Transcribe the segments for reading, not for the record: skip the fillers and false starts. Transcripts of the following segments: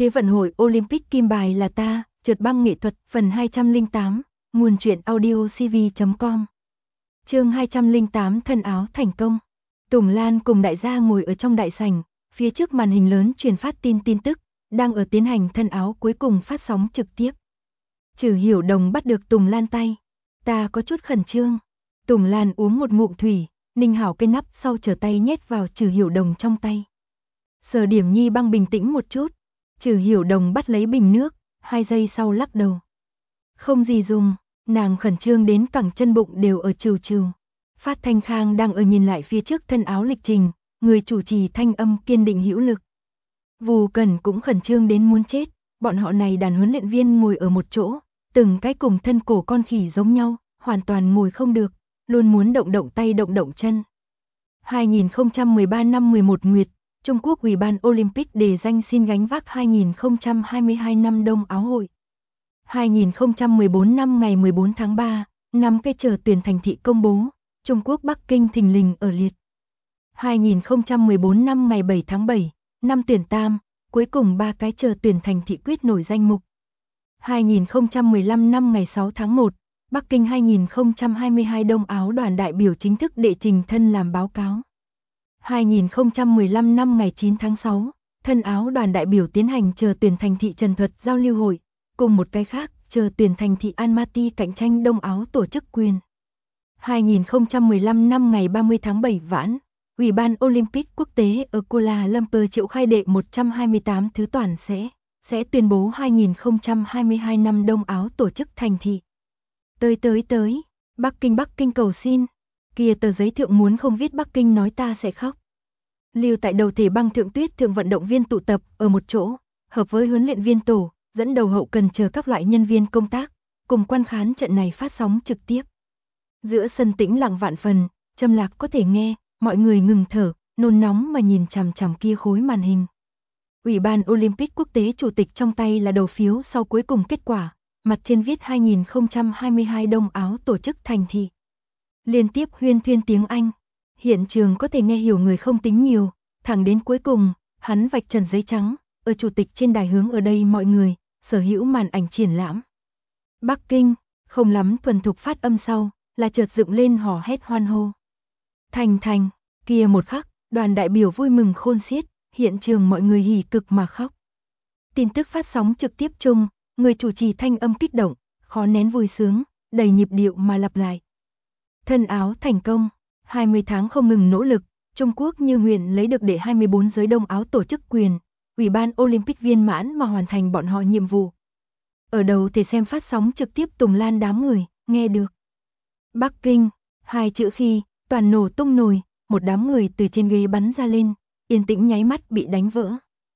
Thế vận hội Olympic kim bài là ta, trượt băng nghệ thuật, phần 208, nguồn truyện audio cv.com. Chương 208 thân áo thành công. Tùng Lan cùng đại gia ngồi ở trong đại sảnh, phía trước màn hình lớn truyền phát tin tức, đang ở tiến hành thân áo cuối cùng phát sóng trực tiếp. Trừ Hiểu Đồng bắt được Tùng Lan tay. Ta có chút khẩn trương. Tùng Lan uống một ngụm thủy, ninh hảo cái nắp sau trở tay nhét vào Trừ Hiểu Đồng trong tay. Sở Điểm Nhi băng bình tĩnh một chút. Trừ Hiểu Đồng bắt lấy bình nước, 2 giây sau lắc đầu. Không gì dùng, nàng khẩn trương đến cẳng chân bụng đều ở trừ trừ. Phát Thanh Khang đang ở nhìn lại phía trước thân áo lịch trình, người chủ trì thanh âm kiên định hữu lực. Vù Cẩn cũng khẩn trương đến muốn chết, bọn họ này đàn huấn luyện viên ngồi ở một chỗ, từng cái cùng thân cổ con khỉ giống nhau, hoàn toàn ngồi không được, luôn muốn động động tay động động chân. 2013 năm 11 Nguyệt, Trung Quốc Ủy ban Olympic đề danh xin gánh vác 2022 năm Đông Áo hội. 2014 năm ngày 14 tháng 3, 5 cái chờ tuyển thành thị công bố, Trung Quốc Bắc Kinh thình lình ở liệt. 2014 năm ngày 7 tháng 7, năm tuyển tam, cuối cùng 3 cái chờ tuyển thành thị quyết nổi danh mục. 2015 năm ngày 6 tháng 1, Bắc Kinh 2022 Đông Áo đoàn đại biểu chính thức đệ trình thân làm báo cáo. 2015 năm ngày 9 tháng 6, thân áo đoàn đại biểu tiến hành chờ tuyển thành thị Trần Thuật giao lưu hội, cùng một cái khác, chờ tuyển thành thị Almaty cạnh tranh Đông Áo tổ chức quyền. 2015 năm ngày 30 tháng 7 vãn, Ủy ban Olympic quốc tế ở Kuala Lumpur triệu khai đệ 128 thứ toàn sẽ tuyên bố 2022 năm Đông Áo tổ chức thành thị. Tới, Bắc Kinh cầu xin. Kia tờ giấy thượng muốn không viết Bắc Kinh nói ta sẽ khóc. Lưu tại đầu thể băng thượng tuyết thượng vận động viên tụ tập ở một chỗ, hợp với huấn luyện viên tổ, dẫn đầu hậu cần chờ các loại nhân viên công tác, cùng quan khán trận này phát sóng trực tiếp. Giữa sân tĩnh lặng vạn phần, Trâm Lạc có thể nghe, mọi người ngừng thở, nôn nóng mà nhìn chằm chằm kia khối màn hình. Ủy ban Olympic quốc tế chủ tịch trong tay là đầu phiếu sau cuối cùng kết quả, mặt trên viết 2022 Đông Áo tổ chức thành thị. Liên tiếp huyên thuyên tiếng Anh, hiện trường có thể nghe hiểu người không tính nhiều, thẳng đến cuối cùng, hắn vạch trần giấy trắng, ở chủ tịch trên đài hướng ở đây mọi người, sở hữu màn ảnh triển lãm. Bắc Kinh, không lắm thuần thục phát âm sau, là chợt dựng lên hò hét hoan hô. Thành, kia một khắc, đoàn đại biểu vui mừng khôn xiết, hiện trường mọi người hỉ cực mà khóc. Tin tức phát sóng trực tiếp chung, người chủ trì thanh âm kích động, khó nén vui sướng, đầy nhịp điệu mà lặp lại. Thân áo thành công, 20 tháng không ngừng nỗ lực, Trung Quốc như nguyện lấy được đệ 24 giới Đông Áo tổ chức quyền, Ủy ban Olympic viên mãn mà hoàn thành bọn họ nhiệm vụ. Ở đầu thể xem phát sóng trực tiếp Tùng Lan đám người, nghe được. Bắc Kinh, 2 chữ khi, toàn nổ tung nồi, một đám người từ trên ghế bắn ra lên, yên tĩnh nháy mắt bị đánh vỡ.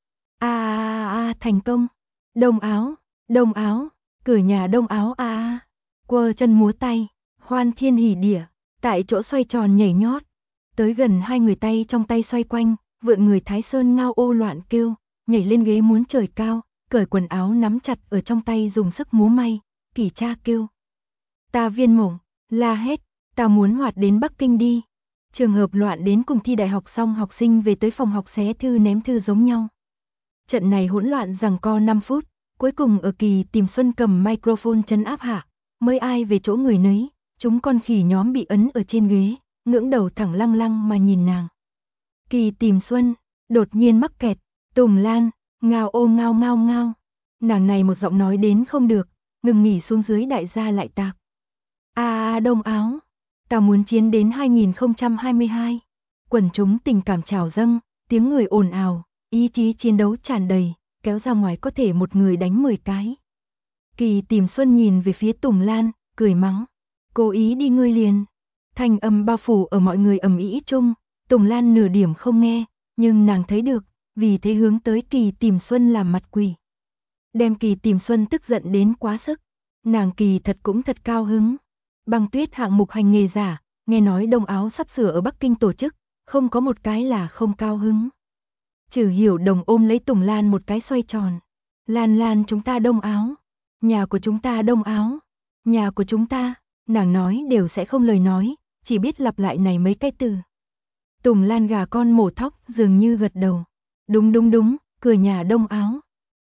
Thành công. Đông Áo, cửa nhà Đông Áo quơ chân múa tay, hoan thiên hỉ địa, tại chỗ xoay tròn nhảy nhót. Tới gần 2 người tay trong tay xoay quanh, vượn người Thái Sơn ngao ô loạn kêu, nhảy lên ghế muốn trời cao, cởi quần áo nắm chặt ở trong tay dùng sức múa may, Kỳ Cha kêu. Ta viên mộng, la hét, ta muốn hoạt đến Bắc Kinh đi. Trường hợp loạn đến cùng thi đại học xong học sinh về tới phòng học xé thư ném thư giống nhau. Trận này hỗn loạn giằng co 5 phút, cuối cùng ở Kỳ Tìm Xuân cầm microphone trấn áp hạ, mới ai về chỗ người nấy, chúng con khỉ nhóm bị ấn ở trên ghế, ngưỡng đầu thẳng lăng lăng mà nhìn nàng. Kỳ Tìm Xuân, đột nhiên mắc kẹt, Tùng Lan, ngao ô ngao ngao ngao. Nàng này một giọng nói đến không được, ngừng nghỉ xuống dưới đại gia lại tạc. Đông Áo, ta muốn chiến đến 2022. Quần chúng tình cảm trào dâng, tiếng người ồn ào, ý chí chiến đấu tràn đầy, kéo ra ngoài có thể một người đánh 10 cái. Kỳ Tìm Xuân nhìn về phía Tùng Lan, cười mắng. Cố ý đi ngươi liền. Thanh âm bao phủ ở mọi người ầm ĩ chung, Tùng Lan nửa điểm không nghe, nhưng nàng thấy được, vì thế hướng tới Kỳ Tìm Xuân làm mặt quỷ. Đem Kỳ Tìm Xuân tức giận đến quá sức, nàng kỳ thật cũng thật cao hứng. Băng tuyết hạng mục hành nghề giả, nghe nói Đông Áo sắp sửa ở Bắc Kinh tổ chức, không có một cái là không cao hứng. Trừ Hiểu Đồng ôm lấy Tùng Lan một cái xoay tròn. Lan chúng ta Đông Áo, nhà của chúng ta Đông Áo, nhà của chúng ta, nàng nói đều sẽ không lời nói, chỉ biết lặp lại này mấy cái từ. Tùng Lan gà con mổ thóc dường như gật đầu. Đúng, cửa nhà Đông Áo.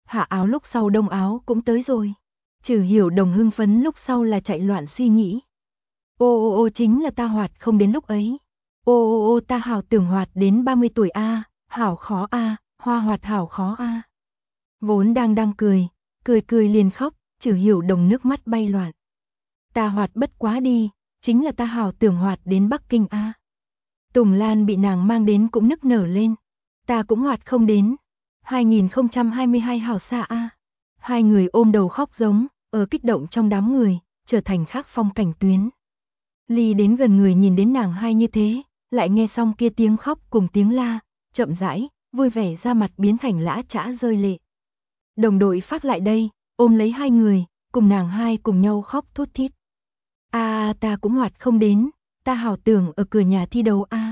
Hạ áo lúc sau đông áo cũng tới rồi. Trừ Hiểu Đồng hưng phấn lúc sau là chạy loạn suy nghĩ. Ô chính là ta hoạt không đến lúc ấy. Ô ta hảo tưởng hoạt đến 30 tuổi a, hảo khó a, Hoa hoạt hảo khó a. Vốn đang cười liền khóc, Trừ Hiểu Đồng nước mắt bay loạn. Ta hoạt bất quá đi, chính là ta hảo tưởng hoạt đến Bắc Kinh a. Tùng Lan bị nàng mang đến cũng nức nở lên. Ta cũng hoạt không đến. 2022 hảo xa a. Hai người ôm đầu khóc giống, ở kích động trong đám người, trở thành khác phong cảnh tuyến. Ly đến gần người nhìn đến nàng hai như thế, lại nghe xong kia tiếng khóc cùng tiếng la, chậm rãi, vui vẻ ra mặt biến thành lã chã rơi lệ. Đồng đội phát lại đây, ôm lấy hai người, cùng nàng hai cùng nhau khóc thút thít. Ta cũng hoạt không đến, ta hảo tưởng ở cửa nhà thi đấu a.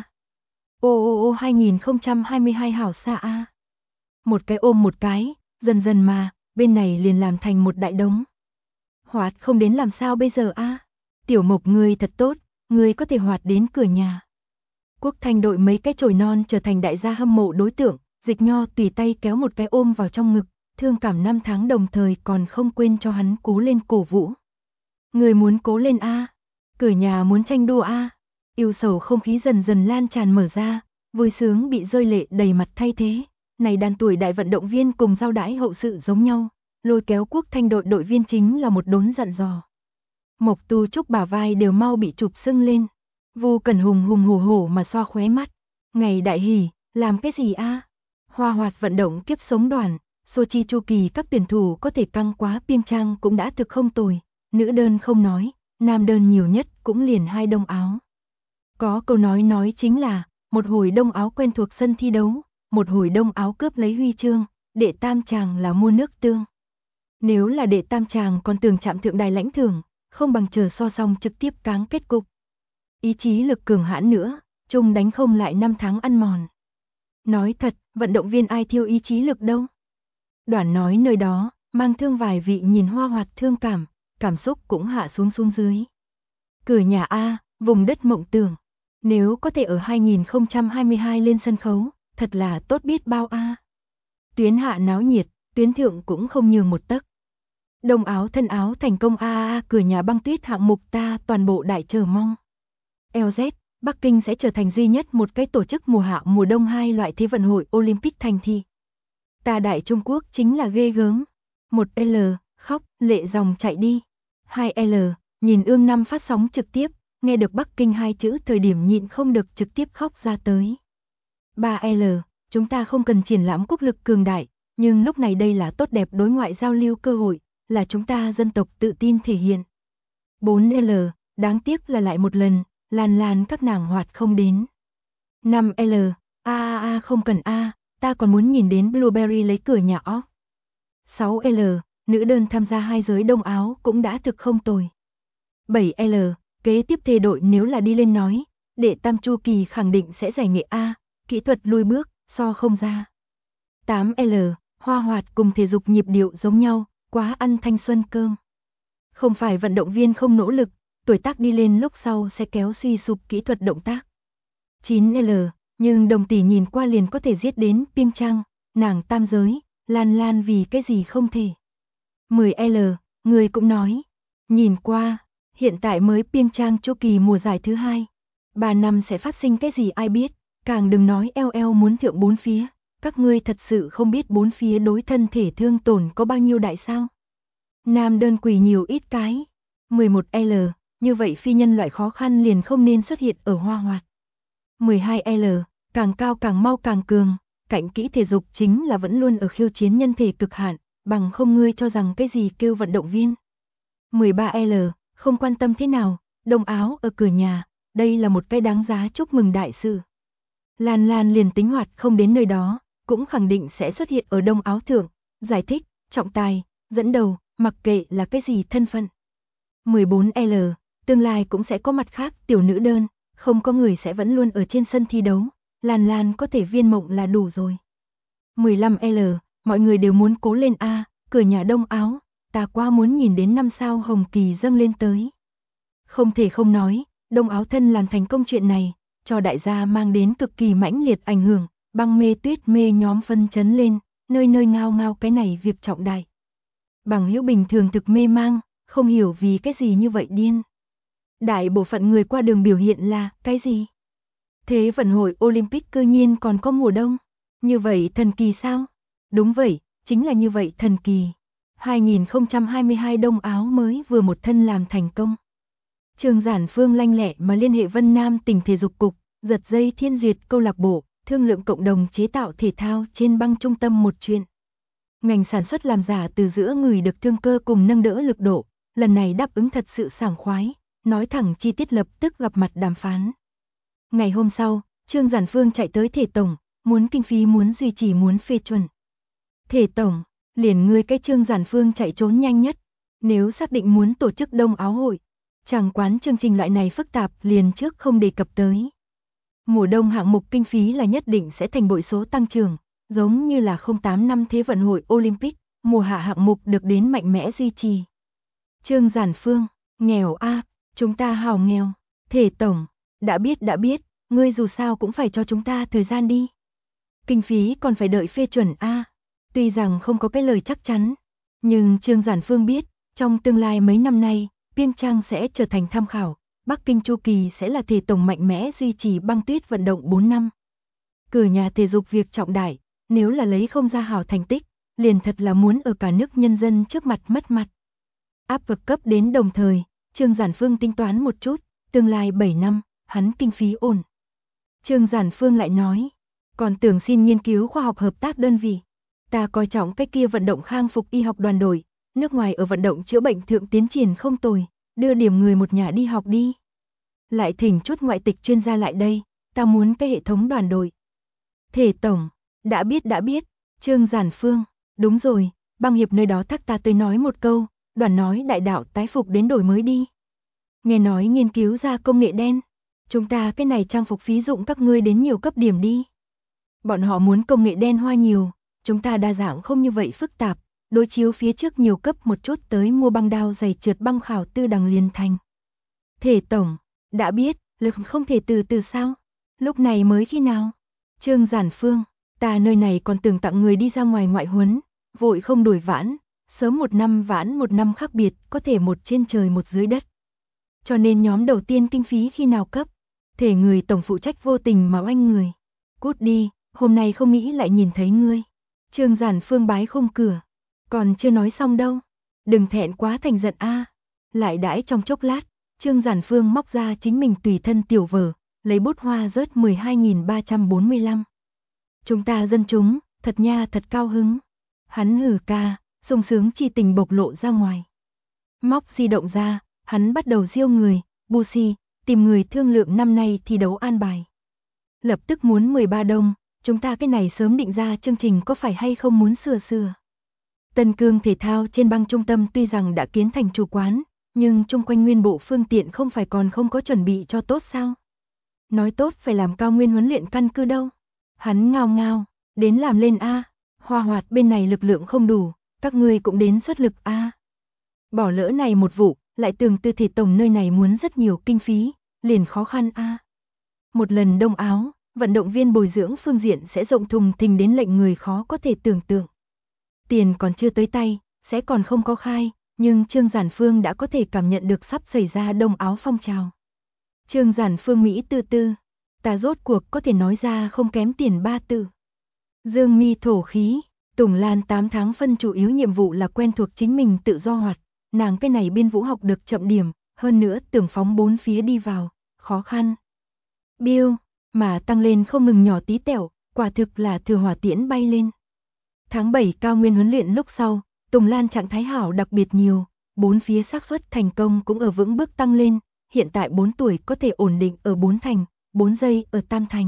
2022 hảo xa a. Một cái ôm một cái, dần dần mà, bên này liền làm thành một đại đống. Hoạt không đến làm sao bây giờ a? Tiểu Mộc ngươi thật tốt, ngươi có thể hoạt đến cửa nhà. Quốc Thanh đội mấy cái chổi non trở thành đại gia hâm mộ đối tượng, Dịch Nho tùy tay kéo một cái ôm vào trong ngực, thương cảm năm tháng đồng thời còn không quên cho hắn cố lên cổ vũ. Người muốn cố lên a, cửa nhà muốn tranh đua a. Yêu sầu không khí dần dần lan tràn mở ra, vui sướng bị rơi lệ đầy mặt thay thế. Này đàn tuổi đại vận động viên cùng giao đãi hậu sự giống nhau, lôi kéo Quốc Thanh đội đội viên chính là một đốn dặn dò. Mộc Tu Trúc bả vai đều mau bị chụp sưng lên. Vu Cẩn hùng hổ mà xoa khóe mắt. Ngày đại hỉ, làm cái gì a? Hoa hoạt vận động kiếp sống đoàn, Sochi chu kỳ các tuyển thủ có thể căng quá Piêng Trang cũng đã thực không tồi. Nữ đơn không nói, nam đơn nhiều nhất cũng liền 2 đông áo. Có câu nói chính là, một hồi đông áo quen thuộc sân thi đấu, một hồi đông áo cướp lấy huy chương, đệ tam chàng là mua nước tương. Nếu là đệ tam chàng còn tưởng chạm thượng đài lãnh thưởng, không bằng chờ so xong trực tiếp cáng kết cục. Ý chí lực cường hãn nữa, chung đánh không lại 5 tháng ăn mòn. Nói thật, vận động viên ai thiêu ý chí lực đâu. Đoản nói nơi đó, mang thương vài vị nhìn Hoa hoạt thương cảm xúc cũng hạ xuống dưới. Cửa nhà A, vùng đất mộng tưởng. Nếu có thể ở 2022 lên sân khấu, thật là tốt biết bao a. Tuyến hạ náo nhiệt, tuyến thượng cũng không nhường một tấc. Đông áo thân áo thành công cửa nhà băng tuyết hạng mục ta toàn bộ đại chờ mong. LZ, Bắc Kinh sẽ trở thành duy nhất một cái tổ chức mùa hạ mùa đông hai loại thế vận hội Olympic thành thị. Ta đại Trung Quốc chính là ghê gớm. 1L, khóc, lệ dòng chạy đi. 2L, nhìn ương năm phát sóng trực tiếp, nghe được Bắc Kinh hai chữ thời điểm nhịn không được trực tiếp khóc ra tới. 3L, chúng ta không cần triển lãm quốc lực cường đại, nhưng lúc này đây là tốt đẹp đối ngoại giao lưu cơ hội, là chúng ta dân tộc tự tin thể hiện. 4L, đáng tiếc là lại một lần, Lan các nàng hoạt không đến. 5L, không cần ta còn muốn nhìn đến Blueberry lấy cửa nhà óc. 6L, nữ đơn tham gia hai giới đông áo cũng đã thực không tồi. 7L, kế tiếp thề đội nếu là đi lên nói, đệ tam chu kỳ khẳng định sẽ giải nghệ A, kỹ thuật lùi bước, so không ra. 8L, Hoa hoạt cùng thể dục nhịp điệu giống nhau, quá ăn thanh xuân cơm. Không phải vận động viên không nỗ lực, tuổi tác đi lên lúc sau sẽ kéo suy sụp kỹ thuật động tác. 9L, nhưng đồng tỷ nhìn qua liền có thể giết đến Piêng Trang, nàng tam giới, Lan vì cái gì không thể. 10L, người cũng nói, nhìn qua, hiện tại mới Piêng Trang chu kỳ mùa giải thứ 2. 3 năm sẽ phát sinh cái gì ai biết, càng đừng nói LL muốn thượng 4 phía, các ngươi thật sự không biết 4 phía đối thân thể thương tổn có bao nhiêu đại sao. Nam đơn quỳ nhiều ít cái. 11L, như vậy phi nhân loại khó khăn liền không nên xuất hiện ở Hoa hoạt. 12L, càng cao càng mau càng cường, cạnh kỹ thể dục chính là vẫn luôn ở khiêu chiến nhân thể cực hạn, bằng không ngươi cho rằng cái gì kêu vận động viên. 13L, không quan tâm thế nào, đông áo ở cửa nhà, đây là một cái đáng giá chúc mừng đại sự. Lan liền tính hoạt không đến nơi đó, cũng khẳng định sẽ xuất hiện ở đông áo thượng, giải thích, trọng tài, dẫn đầu, mặc kệ là cái gì thân phận. 14L, tương lai cũng sẽ có mặt khác tiểu nữ đơn, không có người sẽ vẫn luôn ở trên sân thi đấu, Lan có thể viên mộng là đủ rồi. 15L, mọi người đều muốn cố lên cửa nhà đông áo, ta qua muốn nhìn đến 5 sao hồng kỳ dâng lên tới. Không thể không nói, đông áo thân làm thành công chuyện này, cho đại gia mang đến cực kỳ mãnh liệt ảnh hưởng, băng mê tuyết mê nhóm phân chấn lên, nơi nơi ngao ngao cái này việc trọng đại. Bằng hữu bình thường thực mê mang, không hiểu vì cái gì như vậy điên. Đại bộ phận người qua đường biểu hiện là, cái gì? Thế vận hội Olympic cư nhiên còn có mùa đông. Như vậy thần kỳ sao? Đúng vậy, chính là như vậy thần kỳ. 2022 đông áo mới vừa một thân làm thành công. Trương Giản Phương lanh lẹ mà liên hệ Vân Nam tỉnh thể dục cục, giật dây Thiên Duyệt câu lạc bộ, thương lượng cộng đồng chế tạo thể thao trên băng trung tâm một chuyện. Ngành sản xuất làm giả từ giữa người được thương cơ cùng nâng đỡ lực độ, lần này đáp ứng thật sự sảng khoái, nói thẳng chi tiết lập tức gặp mặt đàm phán. Ngày hôm sau, Trương Giản Phương chạy tới thể tổng, muốn kinh phí muốn duy trì muốn phê chuẩn. Thể tổng, liền ngươi cái Trương Giản Phương chạy trốn nhanh nhất, nếu xác định muốn tổ chức đông áo hội, chẳng quán chương trình loại này phức tạp liền trước không đề cập tới. Mùa đông hạng mục kinh phí là nhất định sẽ thành bội số tăng trưởng, giống như là 08 năm Thế vận hội Olympic, mùa hạ hạng mục được đến mạnh mẽ duy trì. Trương Giản Phương, nghèo a, chúng ta hào nghèo. Thể tổng, đã biết, ngươi dù sao cũng phải cho chúng ta thời gian đi. Kinh phí còn phải đợi phê chuẩn a. Tuy rằng không có cái lời chắc chắn, nhưng Trương Giản Phương biết, trong tương lai mấy năm nay, Piêng Trang sẽ trở thành tham khảo, Bắc Kinh chu kỳ sẽ là thể tổng mạnh mẽ duy trì băng tuyết vận động 4 năm. Cử nhà thể dục việc trọng đại, nếu là lấy không ra hảo thành tích, liền thật là muốn ở cả nước nhân dân trước mặt mất mặt. Áp vực cấp đến đồng thời, Trương Giản Phương tính toán một chút, tương lai 7 năm, hắn kinh phí ổn. Trương Giản Phương lại nói, còn tưởng xin nghiên cứu khoa học hợp tác đơn vị. Ta coi trọng cái kia vận động khang phục y học đoàn đội, nước ngoài ở vận động chữa bệnh thượng tiến triển không tồi, đưa điểm người một nhà đi học đi. Lại thỉnh chút ngoại tịch chuyên gia lại đây, ta muốn cái hệ thống đoàn đội. Thể tổng, đã biết, Trương Giản Phương, đúng rồi, băng hiệp nơi đó thắc ta tới nói một câu, đoàn nói đại đạo tái phục đến đổi mới đi. Nghe nói nghiên cứu ra công nghệ đen, chúng ta cái này trang phục phí dụng các ngươi đến nhiều cấp điểm đi. Bọn họ muốn công nghệ đen hoa nhiều, chúng ta đa dạng không như vậy phức tạp, đối chiếu phía trước nhiều cấp một chút tới mua băng đao giày trượt băng khảo tư đằng liền thành. Thể tổng, đã biết, lực không thể từ từ sao? Lúc này mới khi nào? Trương Giản Phương, ta nơi này còn tưởng tặng người đi ra ngoài ngoại huấn, vội không đổi vãn, sớm một năm vãn một năm khác biệt, có thể một trên trời một dưới đất. Cho nên nhóm đầu tiên kinh phí khi nào cấp, thể người tổng phụ trách vô tình mà oanh người. Cút đi, hôm nay không nghĩ lại nhìn thấy ngươi. Trương Giản Phương bái khung cửa, còn chưa nói xong đâu, đừng thẹn quá thành giận a. Lại đãi trong chốc lát, Trương Giản Phương móc ra chính mình tùy thân tiểu vở, lấy bút hoa rớt 12.345. Chúng ta dân chúng, thật nha thật cao hứng. Hắn hừ ca, sung sướng chi tình bộc lộ ra ngoài. Móc di động ra, hắn bắt đầu diêu người, Busi, tìm người thương lượng năm nay thi đấu an bài. Lập tức muốn 13 đông, chúng ta cái này sớm định ra chương trình có phải hay không muốn sửa. Tân Cương thể thao trên băng trung tâm tuy rằng đã kiến thành chủ quán, nhưng chung quanh nguyên bộ phương tiện không phải còn không có chuẩn bị cho tốt sao? Nói tốt phải làm cao nguyên huấn luyện căn cứ đâu. Hắn ngao ngao, đến làm lên a. Hoa Hoạt bên này lực lượng không đủ, các ngươi cũng đến xuất lực a. Bỏ lỡ này một vụ, lại tưởng từ thể tổng nơi này muốn rất nhiều kinh phí, liền khó khăn a. Một lần đông áo, vận động viên bồi dưỡng phương diện sẽ rộng thùng thình đến lệnh người khó có thể tưởng tượng. Tiền còn chưa tới tay, sẽ còn không có khai, nhưng Trương Giản Phương đã có thể cảm nhận được sắp xảy ra đông áo phong trào. Trương Giản Phương Mỹ tư, ta rốt cuộc có thể nói ra không kém tiền 3 từ. Dương mi thổ khí, Tùng Lan 8 tháng phân chủ yếu nhiệm vụ là quen thuộc chính mình tự do hoạt, nàng cái này biên vũ học được chậm điểm, hơn nữa tưởng phóng bốn phía đi vào, khó khăn. Bill, mà tăng lên không ngừng nhỏ tí tẹo, quả thực là thừa hỏa tiễn bay lên. Tháng 7 cao nguyên huấn luyện lúc sau, Tùng Lan trạng thái hảo đặc biệt nhiều, bốn phía xác suất thành công cũng ở vững bước tăng lên, hiện tại 4 tuổi có thể ổn định ở 4 thành, 4 giây ở tam thành.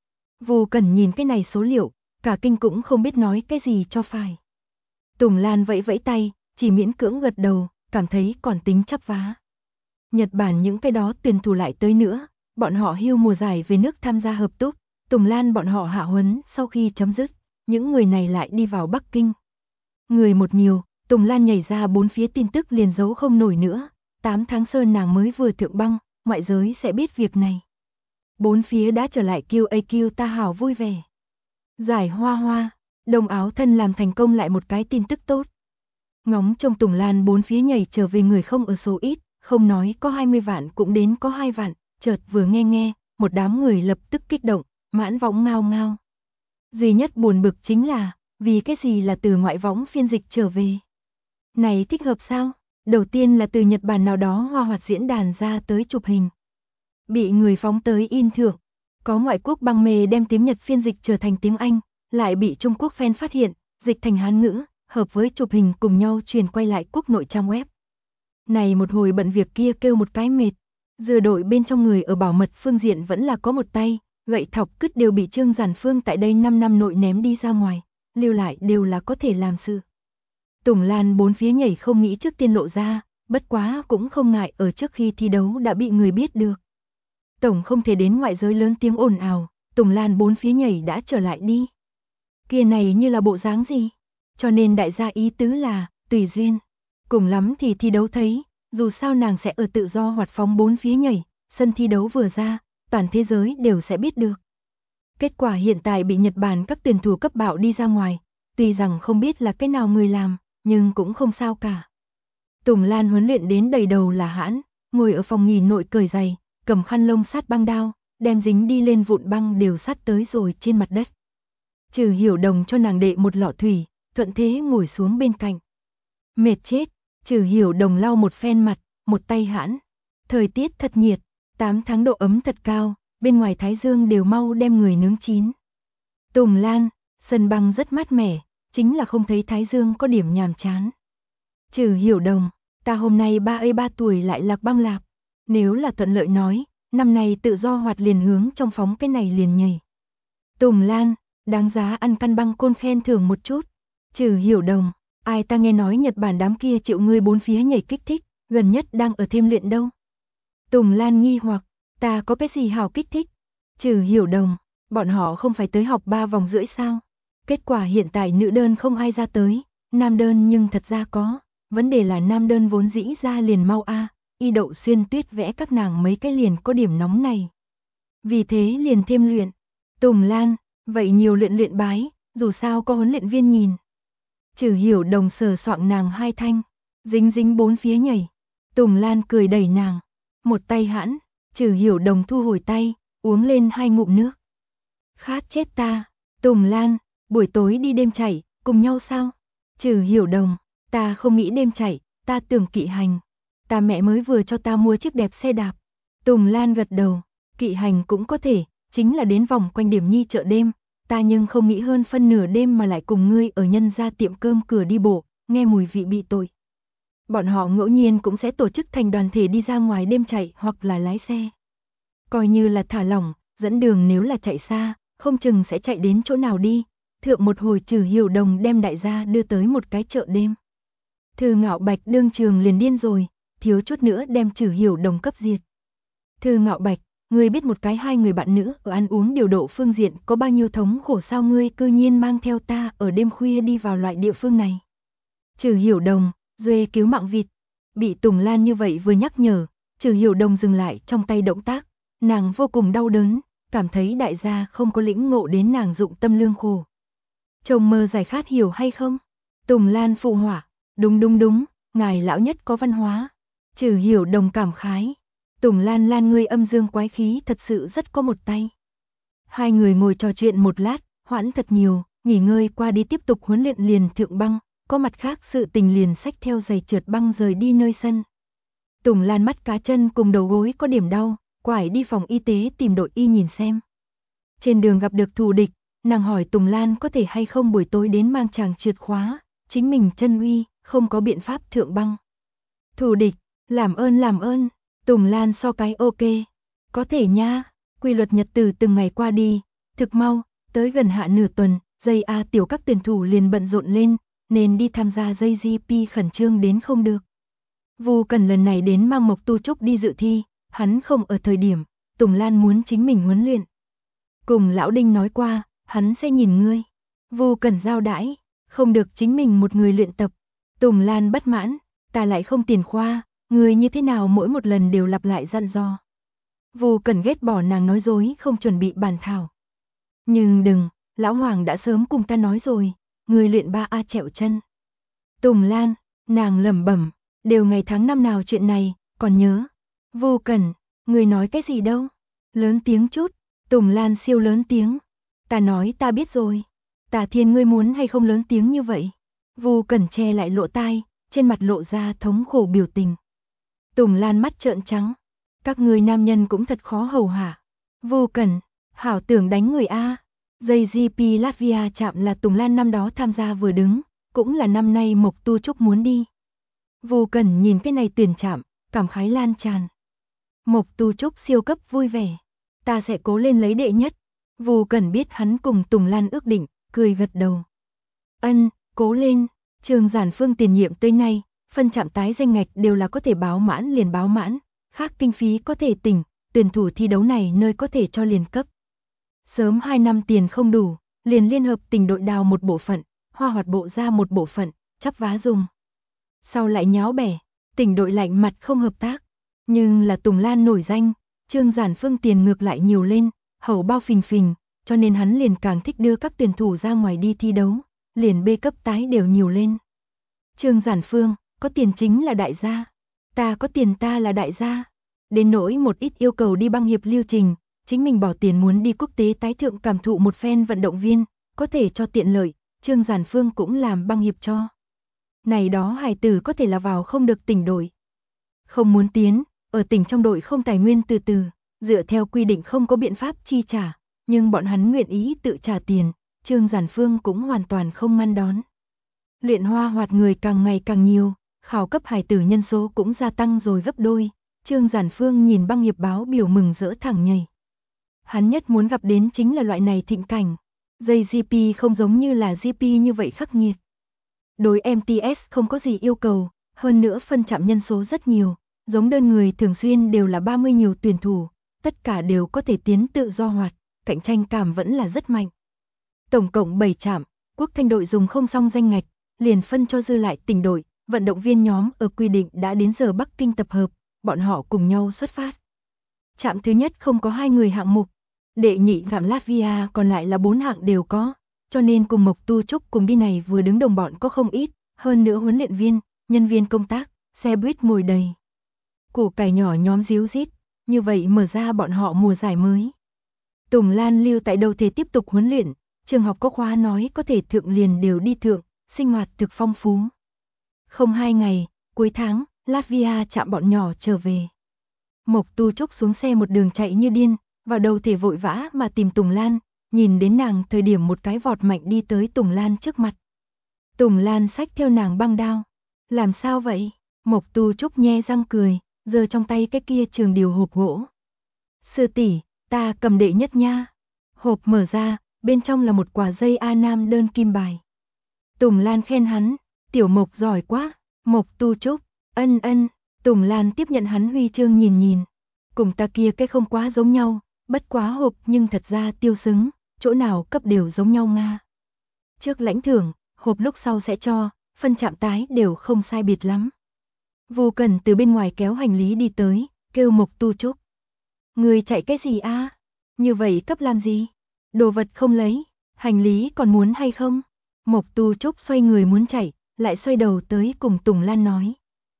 Vô Cần nhìn cái này số liệu, cả kinh cũng không biết nói cái gì cho phải. Tùng Lan vẫy vẫy tay, chỉ miễn cưỡng gật đầu, cảm thấy còn tính chắp vá. Nhật Bản những cái đó tuyển thủ lại tới nữa, bọn họ hưu mùa giải về nước tham gia hợp túc, Tùng Lan bọn họ hạ huấn sau khi chấm dứt, những người này lại đi vào Bắc Kinh. Người một nhiều, Tùng Lan nhảy ra bốn phía tin tức liền giấu không nổi nữa, 8 tháng sơn nàng mới vừa thượng băng, ngoại giới sẽ biết việc này. Bốn phía đã trở lại QAQ ta hảo vui vẻ. Giải Hoa Hoa, Đông Áo thân làm thành công lại một cái tin tức tốt. Ngóng trông Tùng Lan bốn phía nhảy trở về người không ở số ít, không nói có 20 vạn cũng đến có 2 vạn, chợt vừa nghe, một đám người lập tức kích động, mãn võng ngao ngao. Duy nhất buồn bực chính là, vì cái gì là từ ngoại võng phiên dịch trở về. Này thích hợp sao? Đầu tiên là từ Nhật Bản nào đó hoa hoạt diễn đàn ra tới chụp hình. Bị người phóng tới in thưởng. Có ngoại quốc băng mê đem tiếng Nhật phiên dịch trở thành tiếng Anh, lại bị Trung Quốc fan phát hiện, dịch thành Hán ngữ, hợp với chụp hình cùng nhau truyền quay lại quốc nội trang web. Này một hồi bận việc kia kêu một cái mệt. Dừa đội bên trong người ở bảo mật phương diện vẫn là có một tay, gậy thọc cứt đều bị Trương Giản Phương tại đây 5 năm nội ném đi ra ngoài, lưu lại đều là có thể làm sự. Tùng Lan bốn phía nhảy không nghĩ trước tiên lộ ra, bất quá cũng không ngại ở trước khi thi đấu đã bị người biết được. Tổng không thể đến ngoại giới lớn tiếng ồn ào, Tùng Lan bốn phía nhảy đã trở lại đi. Kia này như là bộ dáng gì? Cho nên đại gia ý tứ là, tùy duyên. Cùng lắm thì thi đấu thấy, dù sao nàng sẽ ở tự do hoạt phóng bốn phía nhảy, sân thi đấu vừa ra, toàn thế giới đều sẽ biết được. Kết quả hiện tại bị Nhật Bản các tuyển thủ cấp bạo đi ra ngoài, tuy rằng không biết là cái nào người làm, nhưng cũng không sao cả. Tùng Lan huấn luyện đến đầy đầu là hãn, ngồi ở phòng nghỉ nội cởi giày, cầm khăn lông sát băng đao, đem dính đi lên vụn băng đều sát tới rồi trên mặt đất. Trừ Hiểu Đồng cho nàng đệ một lọ thủy, thuận thế ngồi xuống bên cạnh. Mệt chết, Trừ Hiểu Đồng lau một phen mặt, một tay hãn. Thời tiết thật nhiệt, 8 tháng độ ấm thật cao, bên ngoài thái dương đều mau đem người nướng chín. Tùng Lan, sân băng rất mát mẻ, chính là không thấy thái dương có điểm nhàm chán. Trừ Hiểu Đồng, ta hôm nay 33 tuổi lại lạc băng lạc. Nếu là thuận lợi nói, năm nay tự do hoạt liền hướng trong phóng cái này liền nhảy. Tùng Lan, đáng giá ăn căn băng côn khen thưởng một chút. Trừ Hiểu Đồng, ai ta nghe nói Nhật Bản đám kia chịu ngươi bốn phía nhảy kích thích, gần nhất đang ở thêm luyện đâu. Tùng Lan nghi hoặc, ta có cái gì hảo kích thích? Trừ Hiểu Đồng, bọn họ không phải tới học 3 vòng rưỡi sao? Kết quả hiện tại nữ đơn không ai ra tới, nam đơn nhưng thật ra có, vấn đề là nam đơn vốn dĩ ra liền mau a, Y Đậu Xuyên Tuyết vẽ các nàng mấy cái liền có điểm nóng này. Vì thế liền thêm luyện. Tùng Lan, vậy nhiều luyện bái, dù sao có huấn luyện viên nhìn. Trừ Hiểu Đồng sờ soạng nàng hai thanh, dính bốn phía nhảy. Tùng Lan cười đẩy nàng, một tay hãn, Trừ Hiểu Đồng thu hồi tay, uống lên 2 ngụm nước. Khát chết ta. Tùng Lan, buổi tối đi đêm chạy, cùng nhau sao? Trừ Hiểu Đồng, ta không nghĩ đêm chạy, ta tưởng kỵ hành. Ta mẹ mới vừa cho ta mua chiếc đẹp xe đạp. Tùng Lan gật đầu, kỵ hành cũng có thể, chính là đến vòng quanh điểm nhi chợ đêm. Ta nhưng không nghĩ hơn phân nửa đêm mà lại cùng ngươi ở nhân gia tiệm cơm cửa đi bộ, nghe mùi vị bị tội. Bọn họ ngẫu nhiên cũng sẽ tổ chức thành đoàn thể đi ra ngoài đêm chạy hoặc là lái xe. Coi như là thả lỏng, dẫn đường nếu là chạy xa, không chừng sẽ chạy đến chỗ nào đi. Thượng một hồi Trừ Hiểu Đồng đem đại gia đưa tới một cái chợ đêm. Thư Ngạo Bạch đương trường liền điên rồi, thiếu chút nữa đem Trừ Hiểu Đồng cấp diệt. Thư Ngạo Bạch, ngươi biết một cái hai người bạn nữ ở ăn uống điều độ phương diện có bao nhiêu thống khổ sao ngươi cư nhiên mang theo ta ở đêm khuya đi vào loại địa phương này. Trừ Hiểu Đồng, duê cứu mạng vịt. Bị Tùng Lan như vậy vừa nhắc nhở, Trừ Hiểu Đồng dừng lại trong tay động tác, nàng vô cùng đau đớn, cảm thấy đại gia không có lĩnh ngộ đến nàng dụng tâm lương khổ. Chồng mơ giải khát hiểu hay không? Tùng Lan phụ họa, đúng, ngài lão nhất có văn hóa. Trừ Hiểu Đồng cảm khái. Tùng Lan ngươi âm dương quái khí thật sự rất có một tay. Hai người ngồi trò chuyện một lát, hoãn thật nhiều, nghỉ ngơi qua đi tiếp tục huấn luyện liền thượng băng, có mặt khác sự tình liền xách theo giày trượt băng rời đi nơi sân. Tùng Lan mắt cá chân cùng đầu gối có điểm đau, quải đi phòng y tế tìm đội y nhìn xem. Trên đường gặp được thù địch, nàng hỏi Tùng Lan có thể hay không buổi tối đến mang chàng trượt khóa, chính mình chân uy, không có biện pháp thượng băng. Thù địch, làm ơn. Tùng Lan so cái ok. Có thể nha, quy luật nhật từ từng ngày qua đi, thực mau, tới gần hạ nửa tuần, dây A tiểu các tuyển thủ liền bận rộn lên, nên đi tham gia dây GP khẩn trương đến không được. Vu Cần lần này đến mang Mộc Tu Trúc đi dự thi, hắn không ở thời điểm, Tùng Lan muốn chính mình huấn luyện. Cùng lão Đinh nói qua, hắn sẽ nhìn ngươi. Vu Cần giao đãi, không được chính mình một người luyện tập. Tùng Lan bất mãn, ta lại không tiền khoa, ngươi như thế nào mỗi một lần đều lặp lại dặn dò. Vu Cần ghét bỏ nàng nói dối không chuẩn bị bản thảo. Nhưng đừng, Lão Hoàng đã sớm cùng ta nói rồi, người luyện 3A trẹo chân. Tùng Lan, nàng lẩm bẩm, đều ngày tháng năm nào chuyện này, còn nhớ. Vô Cẩn, người nói cái gì đâu? Lớn tiếng chút, Tùng Lan siêu lớn tiếng. Ta nói ta biết rồi. Tả Thiên ngươi muốn hay không lớn tiếng như vậy? Vô Cẩn che lại lỗ tai, trên mặt lộ ra thống khổ biểu tình. Tùng Lan mắt trợn trắng. Các ngươi nam nhân cũng thật khó hầu hạ. Vô Cẩn, hảo tưởng đánh người A. JGP Latvia chạm là Tùng Lan năm đó tham gia vừa đứng, cũng là năm nay Mộc Tu Trúc muốn đi. Vô Cẩn nhìn cái này tuyển chạm, cảm khái lan tràn. Mộc Tu Trúc siêu cấp vui vẻ. Ta sẽ cố lên lấy đệ nhất. Vô Cẩn biết hắn cùng Tùng Lan ước định, cười gật đầu. Ân, cố lên. Trương Giản Phương tiền nhiệm tới nay, phân chạm tái danh ngạch đều là có thể báo mãn liền báo mãn, khác kinh phí có thể tỉnh, tuyển thủ thi đấu này nơi có thể cho liền cấp. Sớm 2 năm tiền không đủ, liền liên hợp tỉnh đội đào một bộ phận, hoa hoạt bộ ra một bộ phận, chắp vá dùng. Sau lại nháo bẻ, tỉnh đội lạnh mặt không hợp tác. Nhưng là Tùng Lan nổi danh, Trương Giản Phương tiền ngược lại nhiều lên, hầu bao phình phình, cho nên hắn liền càng thích đưa các tuyển thủ ra ngoài đi thi đấu, liền B cấp tái đều nhiều lên. Trương Giản Phương, có tiền chính là đại gia. Ta có tiền ta là đại gia. Đến nỗi một ít yêu cầu đi băng hiệp lưu trình, chính mình bỏ tiền muốn đi quốc tế tái thượng cảm thụ một phen vận động viên, có thể cho tiện lợi, Trương Giản Phương cũng làm băng hiệp cho. Này đó hài tử có thể là vào không được tỉnh đội. Không muốn tiến, ở tỉnh trong đội không tài nguyên từ từ, dựa theo quy định không có biện pháp chi trả, nhưng bọn hắn nguyện ý tự trả tiền, Trương Giản Phương cũng hoàn toàn không ngăn đón. Luyện hoa hoạt người càng ngày càng nhiều, khảo cấp hài tử nhân số cũng gia tăng rồi gấp đôi, Trương Giản Phương nhìn băng hiệp báo biểu mừng rỡ thẳng nhảy. Hắn nhất muốn gặp đến chính là loại này thịnh cảnh, JGP không giống như là GP như vậy khắc nghiệt. Đối MTS không có gì yêu cầu, hơn nữa phân chạm nhân số rất nhiều, giống đơn người thường xuyên đều là 30 nhiều tuyển thủ, tất cả đều có thể tiến tự do hoạt, cạnh tranh cảm vẫn là rất mạnh. Tổng cộng 7 trạm, Quốc Thanh đội dùng không xong danh ngạch, liền phân cho dư lại tỉnh đội, vận động viên nhóm ở quy định đã đến giờ Bắc Kinh tập hợp, bọn họ cùng nhau xuất phát. Trạm thứ nhất không có 2 người hạng mục, đệ nhị trạm Latvia còn lại là 4 hạng đều có, cho nên cùng Mộc Tu Trúc cùng đi này vừa đứng đồng bọn có không ít, hơn nữa huấn luyện viên, nhân viên công tác, xe buýt ngồi đầy. Củ cải nhỏ nhóm díu dít, như vậy mở ra bọn họ mùa giải mới. Tùng Lan lưu tại đầu thể tiếp tục huấn luyện, trường học có khóa nói có thể thượng liền đều đi thượng, sinh hoạt thực phong phú. Không 2 ngày, cuối tháng, Latvia chạm bọn nhỏ trở về. Mộc Tu Trúc xuống xe một đường chạy như điên, vào đầu thể vội vã mà tìm Tùng Lan, nhìn đến nàng thời điểm một cái vọt mạnh đi tới Tùng Lan trước mặt. Tùng Lan xách theo nàng băng đao. Làm sao vậy? Mộc Tu Trúc nhe răng cười, giơ trong tay cái kia trường điều hộp gỗ. Sư tỷ, ta cầm đệ nhất nha. Hộp mở ra, bên trong là một quả dây A Nam đơn kim bài. Tùng Lan khen hắn, tiểu Mộc giỏi quá. Mộc Tu Trúc, ân ân. Tùng Lan tiếp nhận hắn huy chương nhìn nhìn. Cùng ta kia cái không quá giống nhau, bất quá hộp nhưng thật ra tiêu xứng, chỗ nào cấp đều giống nhau nga. Trước lãnh thưởng, hộp lúc sau sẽ cho, phân chạm tái đều không sai biệt lắm. Vô Cần từ bên ngoài kéo hành lý đi tới, kêu Mộc Tu Trúc. Người chạy cái gì a? Như vậy cấp làm gì? Đồ vật không lấy, hành lý còn muốn hay không? Mộc Tu Trúc xoay người muốn chạy, lại xoay đầu tới cùng Tùng Lan nói.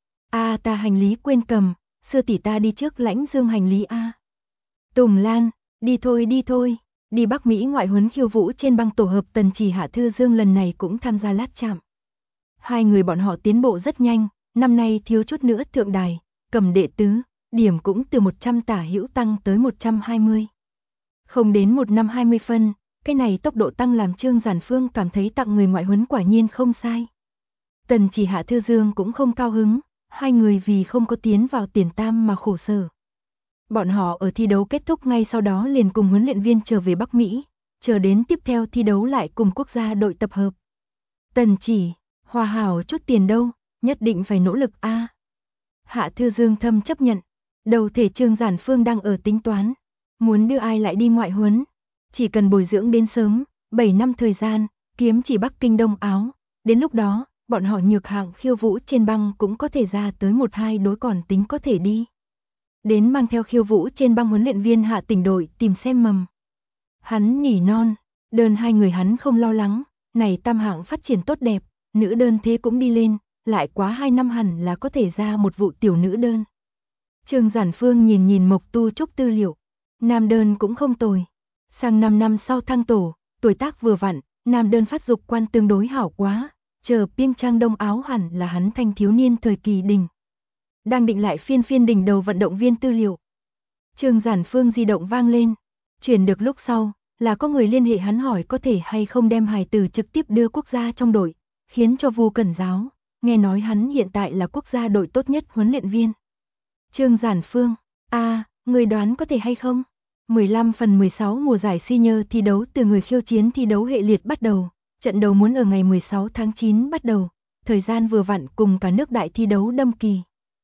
A ta hành lý quên cầm, sư tỷ ta đi trước lãnh dương hành lý a. Tùng Lan, đi thôi, đi Bắc Mỹ ngoại huấn khiêu vũ trên băng tổ hợp Tần Chỉ Hạ Thư Dương lần này cũng tham gia lát chạm. Hai người bọn họ tiến bộ rất nhanh, năm nay thiếu chút nữa thượng đài, cầm đệ tứ, điểm cũng từ 100 tả hữu tăng tới 120. Không đến 1 năm 20 phân, cái này tốc độ tăng làm Trương Giản Phương cảm thấy tặng người ngoại huấn quả nhiên không sai. Tần Chỉ Hạ Thư Dương cũng không cao hứng, hai người vì không có tiến vào tiền tam mà khổ sở. Bọn họ ở thi đấu kết thúc ngay sau đó liền cùng huấn luyện viên trở về Bắc Mỹ, chờ đến tiếp theo thi đấu lại cùng quốc gia đội tập hợp. Tần Chỉ, hòa hảo chút tiền đâu, nhất định phải nỗ lực a. Hạ Thư Dương thâm chấp nhận, đầu thể Trương Giản Phương đang ở tính toán, muốn đưa ai lại đi ngoại huấn, chỉ cần bồi dưỡng đến sớm, 7 năm thời gian, kiếm chỉ Bắc Kinh Đông Áo, đến lúc đó, bọn họ nhược hạng khiêu vũ trên băng cũng có thể ra tới 1-2 đối còn tính có thể đi. Đến mang theo khiêu vũ trên băng huấn luyện viên Hạ tỉnh đội tìm xem mầm. Hắn nỉ non, Đơn hai người hắn không lo lắng, này tam hạng phát triển tốt đẹp, nữ đơn thế cũng đi lên, lại quá 2 năm hẳn là có thể ra một vụ tiểu nữ đơn. Trương Giản Phương nhìn nhìn Mộc Tu Trúc tư liệu, nam đơn cũng không tồi. Sang 5 năm sau thăng tổ, tuổi tác vừa vặn, nam đơn phát dục quan tương đối hảo quá, chờ Piêng Trang Đông Áo hẳn là hắn thanh thiếu niên thời kỳ đỉnh. Đang định lại phiên đỉnh đầu vận động viên tư liệu. Trương Giản Phương di động vang lên, chuyển được lúc sau, là có người liên hệ hắn hỏi có thể hay không đem hài tử trực tiếp đưa quốc gia trong đội, khiến cho Vu Cẩn giáo, nghe nói hắn hiện tại là quốc gia đội tốt nhất huấn luyện viên. Trương Giản Phương, người đoán có thể hay không? 15/16 mùa giải senior thi đấu từ người khiêu chiến thi đấu hệ liệt bắt đầu, trận đấu muốn ở ngày 16 tháng 9 bắt đầu, thời gian vừa vặn cùng cả nước đại thi đấu đâm kỳ.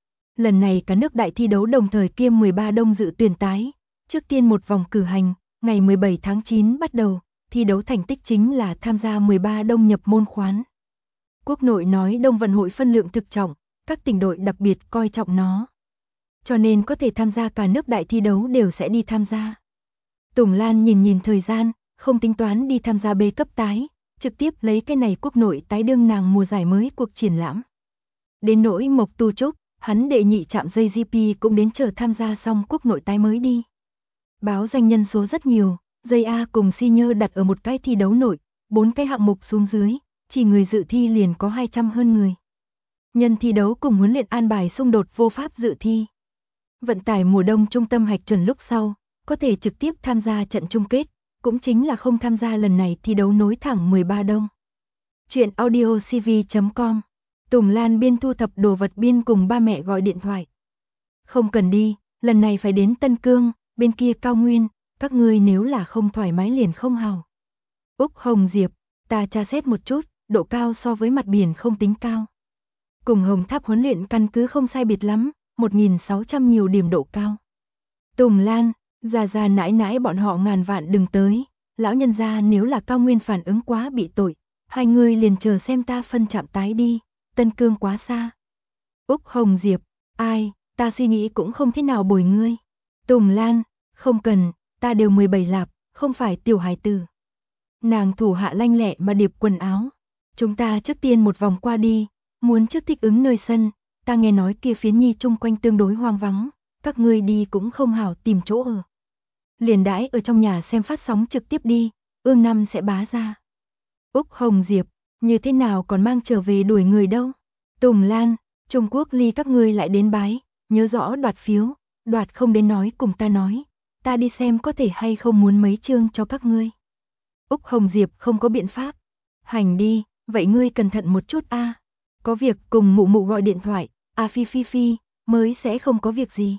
Lần này cả nước đại thi đấu đồng thời kiêm 13 đông dự tuyển tái, trước tiên một vòng cử hành, ngày 17 tháng 9 bắt đầu, thi đấu thành tích chính là tham gia 13 đông nhập môn khoán. Quốc nội nói đông vận hội phân lượng thực trọng, các tỉnh đội đặc biệt coi trọng nó. Cho nên có thể tham gia cả nước đại thi đấu đều sẽ đi tham gia. Tùng Lan nhìn thời gian, không tính toán đi tham gia B cấp tái, trực tiếp lấy cái này quốc nội tái đương nàng mùa giải mới cuộc triển lãm. Đến nỗi Mộc Tu Trúc, hắn đệ nhị chạm dây GP cũng đến chờ tham gia xong quốc nội tái mới đi. Báo danh nhân số rất nhiều, dây A cùng senior đặt ở một cái thi đấu nội, 4 cái hạng mục xuống dưới, chỉ người dự thi liền có 200 hơn người. Nhân thi đấu cùng huấn luyện an bài xung đột vô pháp dự thi. Vận tải mùa đông trung tâm hạch chuẩn lúc sau, có thể trực tiếp tham gia trận chung kết, cũng chính là không tham gia lần này thi đấu nối thẳng 13 đông. Chuyện audiocv.com. Tùng Lan biên thu thập đồ vật biên cùng ba mẹ gọi điện thoại. Không cần đi, lần này phải đến Tân Cương, bên kia cao nguyên, các ngươi nếu là không thoải mái liền không hào. Úc Hồng Diệp, ta tra xét một chút, độ cao so với mặt biển không tính cao. Cùng Hồng Tháp huấn luyện căn cứ không sai biệt lắm, 1.600 nhiều điểm độ cao. Tùng Lan, già nãi nãi bọn họ ngàn vạn đừng tới, lão nhân gia nếu là cao nguyên phản ứng quá bị tội, hai người liền chờ xem ta phân chạm tái đi, Tân Cương quá xa. Úc Hồng Diệp, ai, ta suy nghĩ cũng không thế nào bồi ngươi. Tùng Lan, không cần, ta đều 17 lạp, không phải tiểu hài tử. Nàng thủ hạ lanh lẹ mà điệp quần áo. Chúng ta trước tiên một vòng qua đi, muốn trước thích ứng nơi sân, ta nghe nói kia phiến nhi chung quanh tương đối hoang vắng, các ngươi đi cũng không hảo tìm chỗ ở. Liền đãi ở trong nhà xem phát sóng trực tiếp đi, ương năm sẽ bá ra. Úc Hồng Diệp, như thế nào còn mang trở về đuổi người đâu? Tùng Lan, Trung Quốc ly các ngươi lại đến bái, nhớ rõ đoạt phiếu, đoạt không đến nói cùng ta nói, ta đi xem có thể hay không muốn mấy chương cho các ngươi. Úc Hồng Diệp không có biện pháp. Hành đi, vậy ngươi cẩn thận một chút a. Có việc cùng mụ mụ gọi điện thoại, phi, mới sẽ không có việc gì.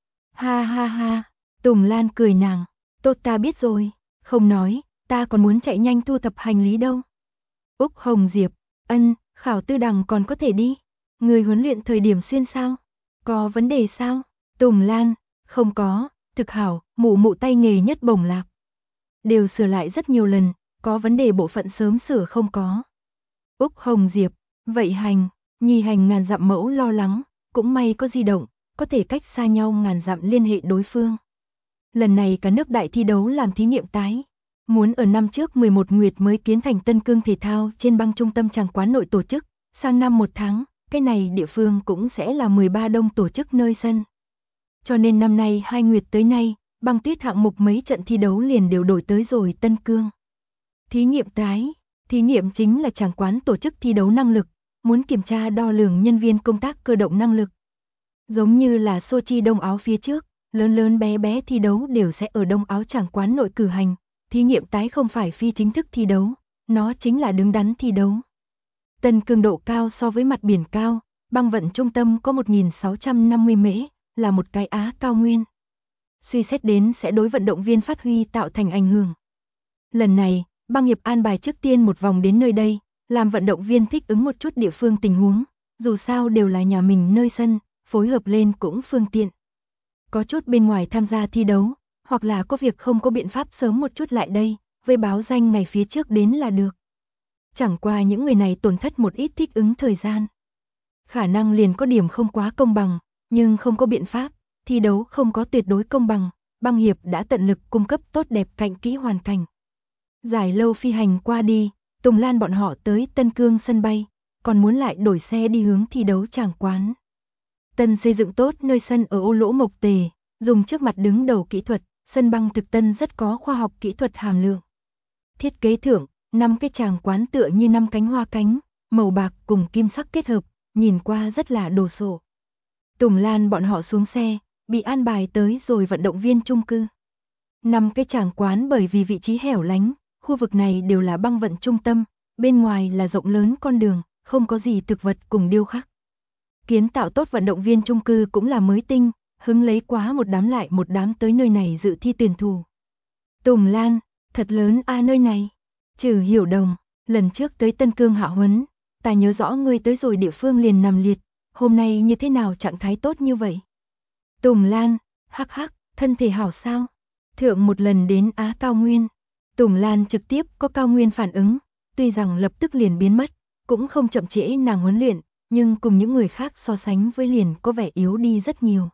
Ha ha ha, Tùng Lan cười nàng, tốt ta biết rồi, không nói, ta còn muốn chạy nhanh thu thập hành lý đâu. Úc Hồng Diệp, khảo tư đằng còn có thể đi. Người huấn luyện thời điểm xuyên sao? Có vấn đề sao? Tùng Lan, không có, thực hảo, mụ tay nghề nhất bổng lạc. Đều sửa lại rất nhiều lần, có vấn đề bộ phận sớm sửa không có. Úc Hồng Diệp, vậy hành, nhi hành ngàn dặm mẫu lo lắng, cũng may có di động, có thể cách xa nhau ngàn dặm liên hệ đối phương. Lần này cả nước đại thi đấu làm thí nghiệm tái. Muốn ở năm trước 11 nguyệt mới kiến thành Tân Cương thể thao trên băng trung tâm tràng quán nội tổ chức, sang năm 1 tháng, cái này địa phương cũng sẽ là 13 đông tổ chức nơi sân. Cho nên năm nay 2 nguyệt tới nay, băng tuyết hạng mục mấy trận thi đấu liền đều đổi tới rồi Tân Cương. Thí nghiệm tái, thí nghiệm chính là tràng quán tổ chức thi đấu năng lực, muốn kiểm tra đo lường nhân viên công tác cơ động năng lực. Giống như là Sochi Đông Áo phía trước, lớn bé thi đấu đều sẽ ở Đông Áo tràng quán nội cử hành. Thí nghiệm tái không phải phi chính thức thi đấu, nó chính là đứng đắn thi đấu. Tân Cương độ cao so với mặt biển cao, băng vận trung tâm có 1.650 mễ, là một cái Á cao nguyên. Suy xét đến sẽ đối vận động viên phát huy tạo thành ảnh hưởng. Lần này, băng hiệp an bài trước tiên một vòng đến nơi đây, làm vận động viên thích ứng một chút địa phương tình huống, dù sao đều là nhà mình nơi sân, phối hợp lên cũng phương tiện. Có chút bên ngoài tham gia thi đấu, hoặc là có việc không có biện pháp sớm một chút lại đây, với báo danh ngày phía trước đến là được. Chẳng qua những người này tổn thất một ít thích ứng thời gian. Khả năng liền có điểm không quá công bằng, nhưng không có biện pháp, thi đấu không có tuyệt đối công bằng, băng hiệp đã tận lực cung cấp tốt đẹp cạnh kỹ hoàn cảnh. Dài lâu phi hành qua đi, Tùng Lan bọn họ tới Tân Cương sân bay, còn muốn lại đổi xe đi hướng thi đấu tràng quán. Tân xây dựng tốt nơi sân ở Ô Lỗ Mộc Tề, dùng trước mặt đứng đầu kỹ thuật, sân băng thực tân rất có khoa học kỹ thuật hàm lượng. Thiết kế thượng, 5 cái tràng quán tựa như 5 cánh hoa cánh, màu bạc cùng kim sắc kết hợp, nhìn qua rất là đồ sộ. Tùng Lan bọn họ xuống xe, bị an bài tới rồi vận động viên chung cư. 5 cái tràng quán bởi vì vị trí hẻo lánh, khu vực này đều là băng vận trung tâm, bên ngoài là rộng lớn con đường, không có gì thực vật cùng điêu khắc. Kiến tạo tốt vận động viên chung cư cũng là mới tinh, hứng lấy quá một đám lại một đám tới nơi này dự thi tuyển thủ. Tùng Lan, thật lớn nơi này. Trừ Hiểu Đồng, lần trước tới Tân Cương hạ huấn, ta nhớ rõ ngươi tới rồi địa phương liền nằm liệt, hôm nay như thế nào trạng thái tốt như vậy? Tùng Lan, hắc hắc, thân thể hảo sao? Thượng một lần đến Á Cao Nguyên, Tùng Lan trực tiếp có Cao Nguyên phản ứng, tuy rằng lập tức liền biến mất, cũng không chậm trễ nàng huấn luyện, nhưng cùng những người khác so sánh với liền có vẻ yếu đi rất nhiều.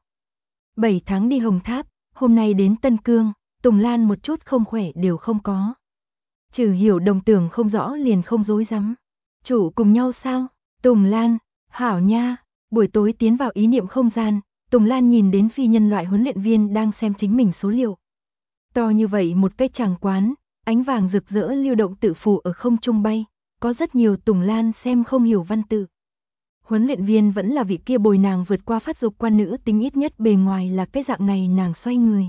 7 tháng đi Hồng Tháp, hôm nay đến Tân Cương, Tùng Lan một chút không khỏe đều không có. Trừ Hiểu Đồng tưởng không rõ liền không dối rắm. Chủ cùng nhau sao? Tùng Lan, hảo nha. Buổi tối tiến vào ý niệm không gian, Tùng Lan nhìn đến phi nhân loại huấn luyện viên đang xem chính mình số liệu. To như vậy một cái tràng quán, ánh vàng rực rỡ lưu động tự phủ ở không trung bay, có rất nhiều Tùng Lan xem không hiểu văn tự. Huấn luyện viên vẫn là vị kia bồi nàng vượt qua phát dục quan nữ tính, ít nhất bề ngoài là cái dạng này. Nàng xoay người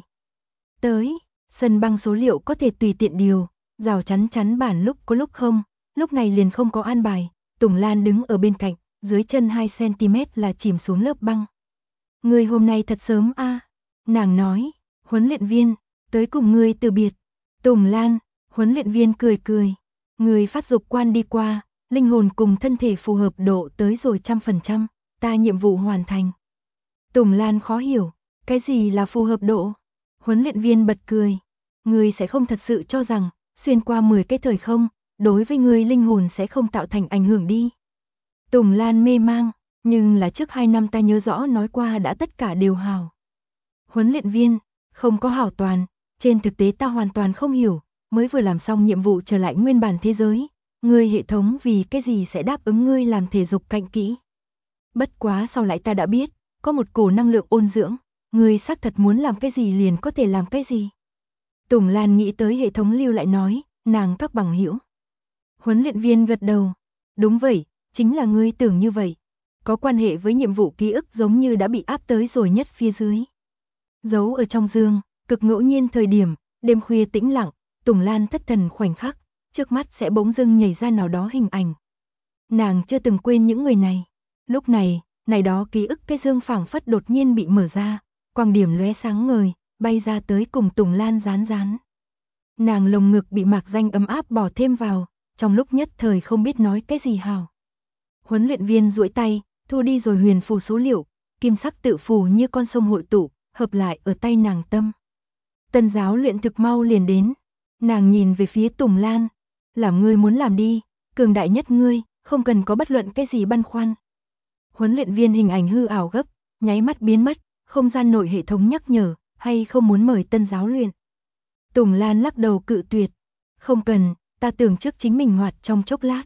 tới, sân băng số liệu có thể tùy tiện điều, rào chắn bản lúc có lúc không, lúc này liền không có an bài. Tùng Lan đứng ở bên cạnh, dưới chân 2 cm là chìm xuống lớp băng. Ngươi hôm nay thật sớm nàng nói. Huấn luyện viên, tới cùng ngươi từ biệt. Tùng Lan, huấn luyện viên cười cười. Người phát dục quan đi qua, linh hồn cùng thân thể phù hợp độ tới rồi 100%, ta nhiệm vụ hoàn thành. Tùng Lan khó hiểu, cái gì là phù hợp độ? Huấn luyện viên bật cười. Ngươi sẽ không thật sự cho rằng, xuyên qua 10 cái thời không, đối với ngươi linh hồn sẽ không tạo thành ảnh hưởng đi. Tùng Lan mê mang, nhưng là trước 2 năm ta nhớ rõ nói qua đã tất cả đều hảo. Huấn luyện viên, không có hảo toàn, trên thực tế ta hoàn toàn không hiểu, mới vừa làm xong nhiệm vụ trở lại nguyên bản thế giới, ngươi hệ thống vì cái gì sẽ đáp ứng ngươi làm thể dục cạnh kỹ. Bất quá sau lại ta đã biết, có một cổ năng lượng ôn dưỡng, ngươi xác thật muốn làm cái gì liền có thể làm cái gì. Tùng Lan nghĩ tới hệ thống lưu lại nói, nàng các bằng hữu. Huấn luyện viên gật đầu, đúng vậy, chính là ngươi tưởng như vậy. Có quan hệ với nhiệm vụ ký ức giống như đã bị áp tới rồi nhất phía dưới. Giấu ở trong giường, cực ngẫu nhiên thời điểm, đêm khuya tĩnh lặng, Tùng Lan thất thần khoảnh khắc, trước mắt sẽ bỗng dưng nhảy ra nào đó hình ảnh. Nàng chưa từng quên những người này. Lúc này, này đó ký ức cái dương phảng phất đột nhiên bị mở ra, quang điểm lóe sáng ngời, bay ra tới cùng Tùng Lan dán dán. Nàng lồng ngực bị mạc danh ấm áp bỏ thêm vào, trong lúc nhất thời không biết nói cái gì hảo. Huấn luyện viên duỗi tay, thu đi rồi huyền phù số liệu, kim sắc tự phù như con sông hội tụ, hợp lại ở tay nàng tâm. Tân giáo luyện thực mau liền đến, nàng nhìn về phía Tùng Lan, làm ngươi muốn làm đi, cường đại nhất ngươi, không cần có bất luận cái gì băn khoăn. Huấn luyện viên hình ảnh hư ảo gấp, nháy mắt biến mất, không gian nội hệ thống nhắc nhở, hay không muốn mời tân giáo luyện. Tùng Lan lắc đầu cự tuyệt, không cần, ta tưởng trước chính mình hoạt trong chốc lát.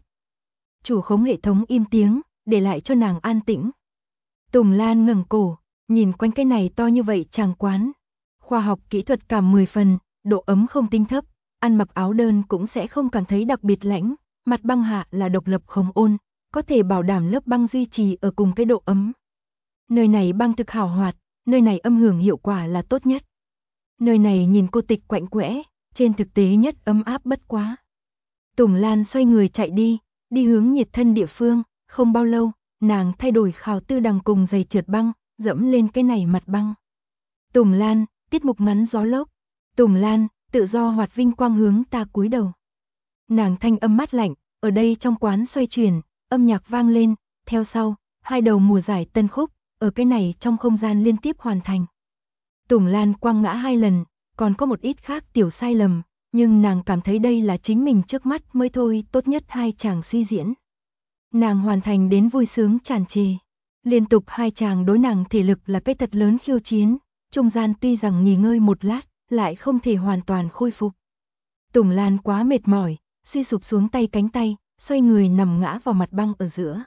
Chủ khống hệ thống im tiếng, để lại cho nàng an tĩnh. Tùng Lan ngẩng cổ, nhìn quanh cái này to như vậy tràng quán. Khoa học kỹ thuật cảm 10 phần, độ ấm không tinh thấp, ăn mặc áo đơn cũng sẽ không cảm thấy đặc biệt lạnh, mặt băng hạ là độc lập không ôn, có thể bảo đảm lớp băng duy trì ở cùng cái độ ấm. Nơi này băng thực hào hoạt, nơi này âm hưởng hiệu quả là tốt nhất. Nơi này nhìn cô tịch quạnh quẽ, trên thực tế nhất ấm áp bất quá. Tùng Lan xoay người chạy đi hướng nhiệt thân địa phương, không bao lâu, nàng thay đổi khảo tư đằng cùng giày trượt băng, dẫm lên cái này mặt băng. Tùng Lan, tiết mục ngắn gió lốc. Tùng Lan, tự do hoạt vinh quang hướng ta cúi đầu. Nàng thanh âm mát lạnh, ở đây trong quán xoay chuyển, âm nhạc vang lên, theo sau, 2 đầu mùa giải tân khúc, ở cái này trong không gian liên tiếp hoàn thành. Tùng Lan quăng ngã 2 lần, còn có một ít khác tiểu sai lầm, nhưng nàng cảm thấy đây là chính mình trước mắt mới thôi tốt nhất 2 chàng suy diễn. Nàng hoàn thành đến vui sướng tràn trề. Liên tục 2 chàng đối nàng thể lực là cái thật lớn khiêu chiến, trung gian tuy rằng nghỉ ngơi một lát, lại không thể hoàn toàn khôi phục. Tùng Lan quá mệt mỏi, suy sụp xuống cánh tay, xoay người nằm ngã vào mặt băng ở giữa.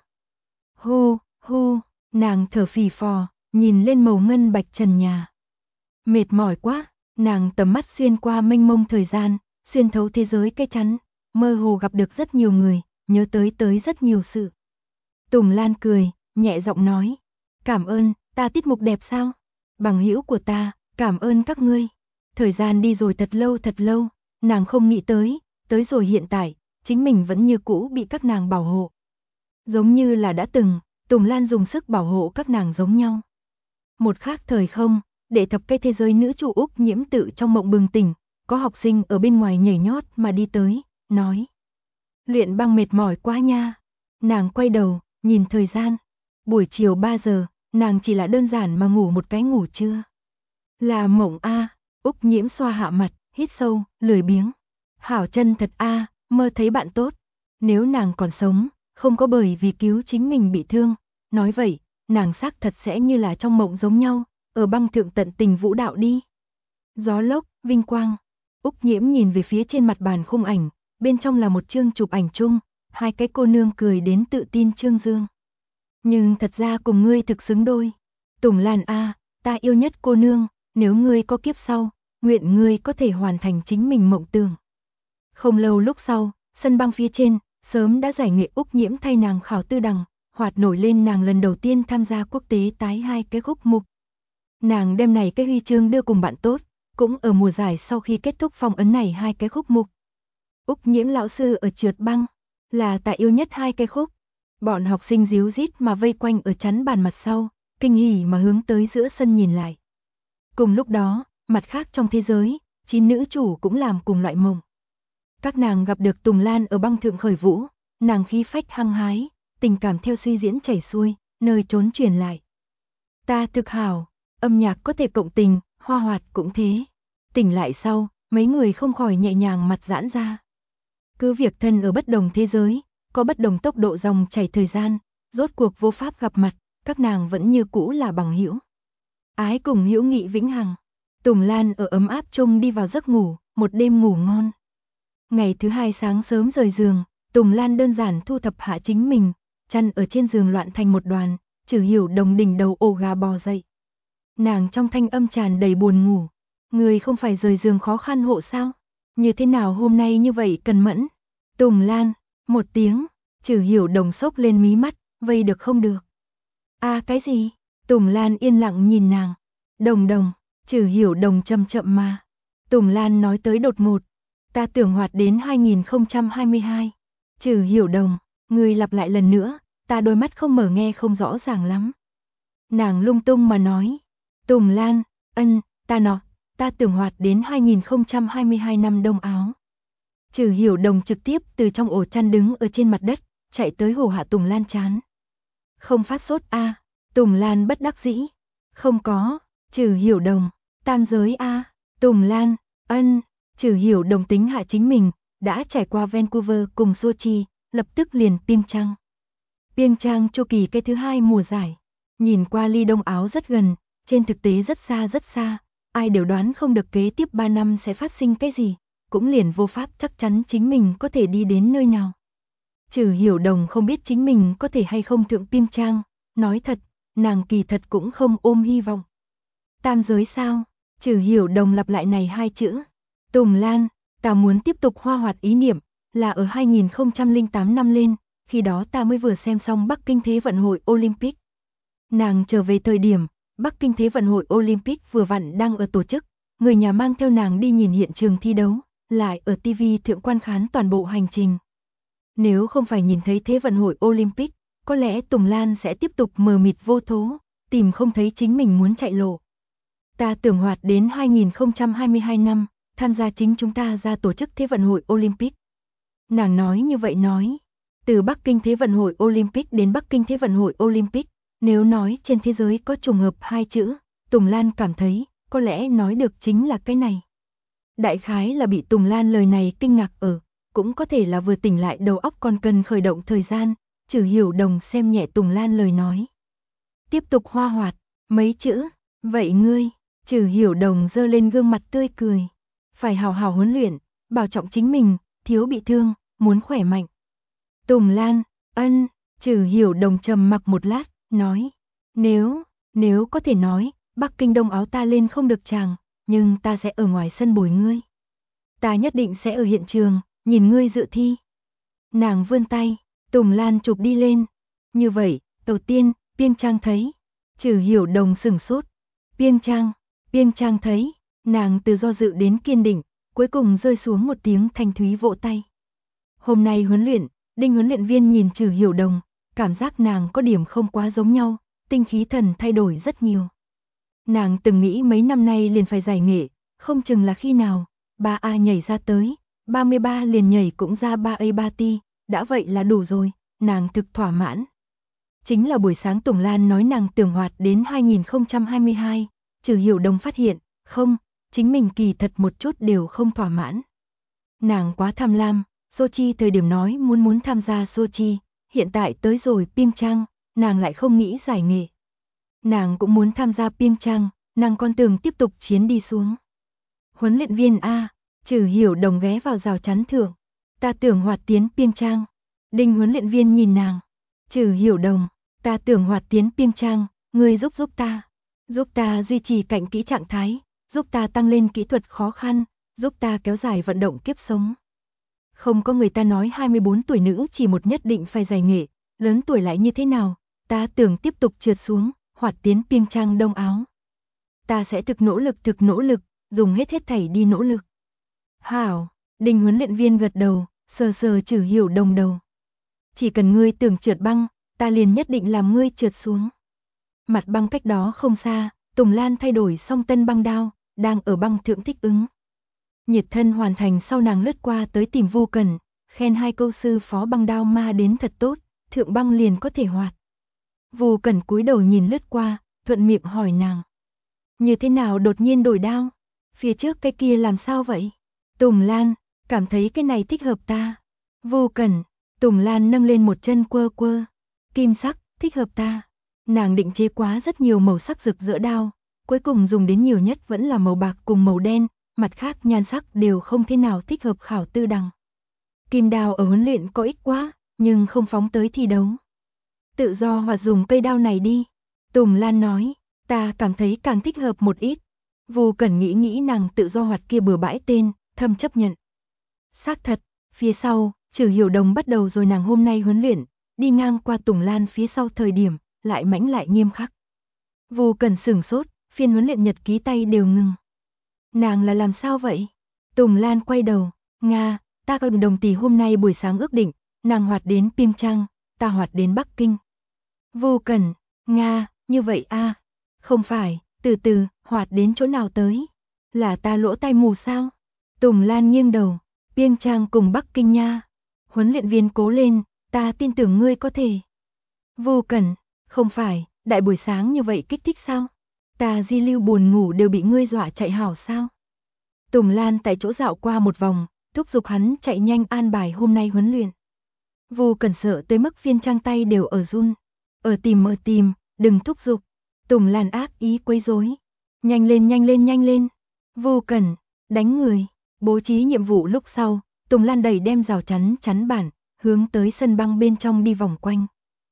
Hô, hô, nàng thở phì phò, nhìn lên màu ngân bạch trần nhà. Mệt mỏi quá, nàng tầm mắt xuyên qua mênh mông thời gian, xuyên thấu thế giới cái chắn, mơ hồ gặp được rất nhiều người, nhớ tới rất nhiều sự. Tùng Lan cười, nhẹ giọng nói, cảm ơn, ta tiết mục đẹp sao? Bằng hữu của ta, cảm ơn các ngươi. Thời gian đi rồi thật lâu, nàng không nghĩ tới rồi hiện tại, chính mình vẫn như cũ bị các nàng bảo hộ. Giống như là đã từng, Tùng Lan dùng sức bảo hộ các nàng giống nhau. Một khác thời không, để thập cái thế giới nữ chủ Úc Nhiễm tự trong mộng bừng tỉnh, có học sinh ở bên ngoài nhảy nhót mà đi tới, nói. Luyện băng mệt mỏi quá nha. Nàng quay đầu, nhìn thời gian. Buổi chiều 3 giờ, nàng chỉ là đơn giản mà ngủ một cái ngủ trưa. Là mộng a. Úc Nhiễm xoa hạ mặt, hít sâu, lười biếng. Hảo chân thật a, mơ thấy bạn tốt. Nếu nàng còn sống, không có bởi vì cứu chính mình bị thương, nói vậy, nàng xác thật sẽ như là trong mộng giống nhau, ở băng thượng tận tình vũ đạo đi. Gió lốc, vinh quang. Úc Nhiễm nhìn về phía trên mặt bàn khung ảnh, bên trong là một chương chụp ảnh chung, hai cái cô nương cười đến tự tin trương dương. Nhưng thật ra cùng ngươi thực xứng đôi. Tùng Lan a, ta yêu nhất cô nương, nếu ngươi có kiếp sau, nguyện ngươi có thể hoàn thành chính mình mộng tưởng. Không lâu lúc sau, sân băng phía trên, sớm đã giải nghệ Úc Nhiễm thay nàng khảo tư đằng, hoạt nổi lên nàng lần đầu tiên tham gia quốc tế tái hai cái khúc mục. Nàng đem này cái huy chương đưa cùng bạn tốt, cũng ở mùa giải sau khi kết thúc phong ấn này hai cái khúc mục. Úc Nhiễm lão sư ở trượt băng, là ta yêu nhất hai cái khúc. Bọn học sinh díu dít mà vây quanh ở chắn bàn mặt sau, kinh hỉ mà hướng tới giữa sân nhìn lại. Cùng lúc đó, mặt khác trong thế giới, 9 nữ chủ cũng làm cùng loại mộng. Các nàng gặp được Tùng Lan ở băng thượng khởi vũ, nàng khí phách hăng hái, tình cảm theo suy diễn chảy xuôi, nơi trốn truyền lại. Ta thực hảo, âm nhạc có thể cộng tình, hoa hoạt cũng thế. Tỉnh lại sau, mấy người không khỏi nhẹ nhàng mặt giãn ra. Cứ việc thân ở bất đồng thế giới, có bất đồng tốc độ dòng chảy thời gian, rốt cuộc vô pháp gặp mặt, các nàng vẫn như cũ là bằng hữu. Ái cùng hữu nghị vĩnh hằng. Tùng Lan ở ấm áp chung đi vào giấc ngủ, một đêm ngủ ngon. Ngày thứ hai sáng sớm rời giường, Tùng Lan đơn giản thu thập hạ chính mình, chăn ở trên giường loạn thành một đoàn, Trừ Hiểu Đồng đỉnh đầu ổ gà bò dậy. Nàng trong thanh âm tràn đầy buồn ngủ, người không phải rời giường khó khăn hộ sao? Như thế nào hôm nay như vậy cần mẫn? Tùng Lan, một tiếng, Trừ Hiểu Đồng sốc lên mí mắt, vây được không được. À cái gì? Tùng Lan yên lặng nhìn nàng. Đồng đồng, Trừ Hiểu Đồng chậm chậm mà. Tùng Lan nói tới đột ngột. Ta tưởng hoạt đến 2022. Trừ Hiểu Đồng, người lặp lại lần nữa, ta đôi mắt không mở nghe không rõ ràng lắm. Nàng lung tung mà nói. Tùng Lan, ta tưởng hoạt đến 2022 năm đông áo. Trừ Hiểu Đồng trực tiếp từ trong ổ chăn đứng ở trên mặt đất, chạy tới hổ hạ Tùng Lan chán. Không phát sốt a? Tùng Lan bất đắc dĩ. Không có. Trừ Hiểu Đồng, tam giới a? Tùng Lan, Trừ Hiểu Đồng tính hạ chính mình, đã trải qua Vancouver cùng Sochi, lập tức liền Pyeongchang. Pyeongchang chu kỳ cái thứ hai mùa giải. Nhìn qua ly đông áo rất gần, trên thực tế rất xa, ai đều đoán không được kế tiếp 3 năm sẽ phát sinh cái gì, cũng liền vô pháp chắc chắn chính mình có thể đi đến nơi nào. Trừ Hiểu Đồng không biết chính mình có thể hay không thượng Pyeongchang, nói thật, nàng kỳ thật cũng không ôm hy vọng. Tam giới sao? Trừ Hiểu Đồng lặp lại này hai chữ. Tùng Lan, ta muốn tiếp tục hoa hoạt ý niệm, là ở 2008 năm lên, khi đó ta mới vừa xem xong Bắc Kinh Thế vận hội Olympic. Nàng trở về thời điểm, Bắc Kinh Thế vận hội Olympic vừa vặn đang ở tổ chức, người nhà mang theo nàng đi nhìn hiện trường thi đấu, lại ở TV thượng quan khán toàn bộ hành trình. Nếu không phải nhìn thấy Thế vận hội Olympic, có lẽ Tùng Lan sẽ tiếp tục mờ mịt vô thố, tìm không thấy chính mình muốn chạy lộ. Ta tưởng hoạt đến 2022 năm, tham gia chính chúng ta ra tổ chức Thế vận hội Olympic. Nàng nói như vậy nói, từ Bắc Kinh Thế vận hội Olympic đến Bắc Kinh Thế vận hội Olympic, nếu nói trên thế giới có trùng hợp hai chữ, Tùng Lan cảm thấy, có lẽ nói được chính là cái này. Đại khái là bị Tùng Lan lời này kinh ngạc ở, cũng có thể là vừa tỉnh lại đầu óc còn cần khởi động thời gian, Trừ Hiểu Đồng xem nhẹ Tùng Lan lời nói. Tiếp tục hoa hoạt, mấy chữ, vậy ngươi, Trừ Hiểu Đồng giơ lên gương mặt tươi cười. Phải hào hào huấn luyện, bảo trọng chính mình, thiếu bị thương, muốn khỏe mạnh. Tùng Lan, ân, Trừ Hiểu Đồng trầm mặc một lát, nói, nếu có thể nói, Bắc Kinh đông áo ta lên không được chàng, nhưng ta sẽ ở ngoài sân bồi ngươi. Ta nhất định sẽ ở hiện trường, nhìn ngươi dự thi. Nàng vươn tay, Tùng Lan chụp đi lên. Như vậy, đầu tiên, Piêng Trang thấy. Trừ Hiểu Đồng sửng sốt. Piêng Trang thấy. Nàng từ do dự đến kiên định, cuối cùng rơi xuống một tiếng thanh thúy vỗ tay. Hôm nay huấn luyện, Đinh huấn luyện viên nhìn Trừ Hiểu Đồng, cảm giác nàng có điểm không quá giống nhau, tinh khí thần thay đổi rất nhiều. Nàng từng nghĩ mấy năm nay liền phải giải nghệ, không chừng là khi nào, 3A nhảy ra tới, 33 liền nhảy cũng ra 3A 3 ti, đã vậy là đủ rồi, nàng thực thỏa mãn. Chính là buổi sáng Tùng Lan nói nàng tưởng hoạt đến 2022, Trừ Hiểu Đồng phát hiện, không, chính mình kỳ thật một chút đều không thỏa mãn. Nàng quá tham lam, Sochi thời điểm nói muốn tham gia Sochi, hiện tại tới rồi Piêng Trang, nàng lại không nghĩ giải nghệ. Nàng cũng muốn tham gia Piêng Trang, nàng còn tưởng tiếp tục chiến đi xuống. Huấn luyện viên A, Trừ Hiểu Đồng ghé vào rào chắn thượng, ta tưởng hoạt tiến Piêng Trang. Đinh huấn luyện viên nhìn nàng, Trừ Hiểu Đồng, ta tưởng hoạt tiến Piêng Trang, ngươi giúp ta duy trì cạnh kỹ trạng thái, giúp ta tăng lên kỹ thuật khó khăn, giúp ta kéo dài vận động kiếp sống. Không có người ta nói 24 tuổi nữ chỉ một nhất định phải giải nghệ, lớn tuổi lại như thế nào, ta tưởng tiếp tục trượt xuống, hoạt tiến Piêng Trang đông áo. Ta sẽ thực nỗ lực, dùng hết thảy đi nỗ lực. Hảo, Đinh huấn luyện viên gật đầu, sờ Trừ Hiểu Đồng đầu. Chỉ cần ngươi tưởng trượt băng, ta liền nhất định làm ngươi trượt xuống. Mặt băng cách đó không xa, Tùng Lan thay đổi xong tân băng đao, đang ở băng thượng thích ứng. Nhiệt thân hoàn thành sau nàng lướt qua tới tìm Vu Cẩn, khen 2 câu sư phó băng đao ma đến thật tốt, thượng băng liền có thể hoạt. Vu Cẩn cúi đầu nhìn lướt qua, thuận miệng hỏi nàng. Như thế nào đột nhiên đổi đao? Phía trước cái kia làm sao vậy? Tùng Lan, cảm thấy cái này thích hợp ta. Vu Cẩn, Tùng Lan nâng lên một chân quơ. Kim sắc, thích hợp ta. Nàng định chế quá rất nhiều màu sắc rực rỡ đao, cuối cùng dùng đến nhiều nhất vẫn là màu bạc cùng màu đen, mặt khác nhan sắc đều không thế nào thích hợp Khảo Tư Đằng. Kim đao ở huấn luyện có ích quá, nhưng không phóng tới thi đấu. Tự do hoặc dùng cây đao này đi. Tùng Lan nói, ta cảm thấy càng thích hợp một ít. Vu Cẩn nghĩ nàng tự do hoạt kia bừa bãi tên, thâm chấp nhận. Xác thật, phía sau, Trừ Hiểu Đồng bắt đầu rồi nàng hôm nay huấn luyện, đi ngang qua Tùng Lan phía sau thời điểm, lại mãnh lại nghiêm khắc. Vu Cẩn sửng sốt, phiên huấn luyện nhật ký tay đều ngừng. Nàng là làm sao vậy? Tùng Lan quay đầu, Nga, ta và Đồng tỷ hôm nay buổi sáng ước định, nàng hoạt đến Piêng Trang, ta hoạt đến Bắc Kinh. Vu Cẩn, Nga, như vậy a? Không phải, từ, hoạt đến chỗ nào tới? Là ta lỗ tai mù sao? Tùng Lan nghiêng đầu, Piêng Trang cùng Bắc Kinh nha. Huấn luyện viên cố lên, ta tin tưởng ngươi có thể. Vu Cẩn, không phải, đại buổi sáng như vậy kích thích sao? Ta di lưu buồn ngủ đều bị ngươi dọa chạy hảo sao? Tùng Lan tại chỗ dạo qua một vòng, thúc giục hắn chạy nhanh an bài hôm nay huấn luyện. Vu Cẩn sợ tới mức phiên trang tay đều ở run. Ở tìm, đừng thúc giục. Tùng Lan ác ý quấy rối. Nhanh lên. Vu Cẩn, đánh người. Bố trí nhiệm vụ lúc sau, Tùng Lan đẩy đem rào chắn bản, hướng tới sân băng bên trong đi vòng quanh.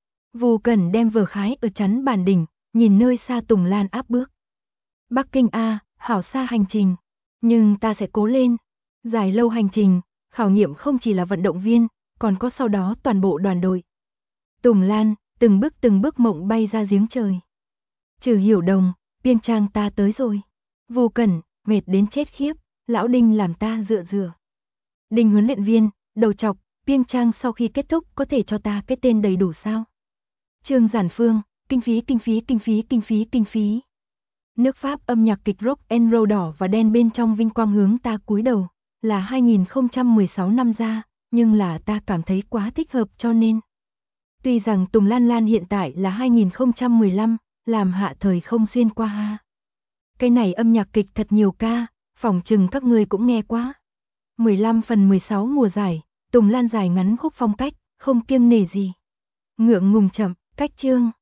Vu Cẩn đem vở khái ở chắn bản đỉnh, nhìn nơi xa Tùng Lan áp bước. Bắc Kinh a, hảo xa hành trình, nhưng ta sẽ cố lên. Dài lâu hành trình, khảo nghiệm không chỉ là vận động viên, còn có sau đó toàn bộ đoàn đội. Tùng Lan, từng bước mộng bay ra giếng trời. Trừ Hiểu Đồng, Piêng Trang ta tới rồi. Vu Cẩn, mệt đến chết khiếp, lão Đinh làm ta dựa. Đinh huấn luyện viên, đầu chọc, Piêng Trang sau khi kết thúc có thể cho ta cái tên đầy đủ sao? Trương Giản Phương, kinh phí. Nước Pháp âm nhạc kịch rock and roll đỏ và đen bên trong vinh quang hướng ta cúi đầu, là 2016 năm ra, nhưng là ta cảm thấy quá thích hợp cho nên. Tuy rằng Tùng Lan hiện tại là 2015, làm hạ thời không xuyên qua ha. Cái này âm nhạc kịch thật nhiều ca, phỏng chừng các ngươi cũng nghe quá. 15/16 mùa giải, Tùng Lan dài ngắn khúc phong cách, không kiêng nể gì. Ngượng ngùng chậm, cách chương.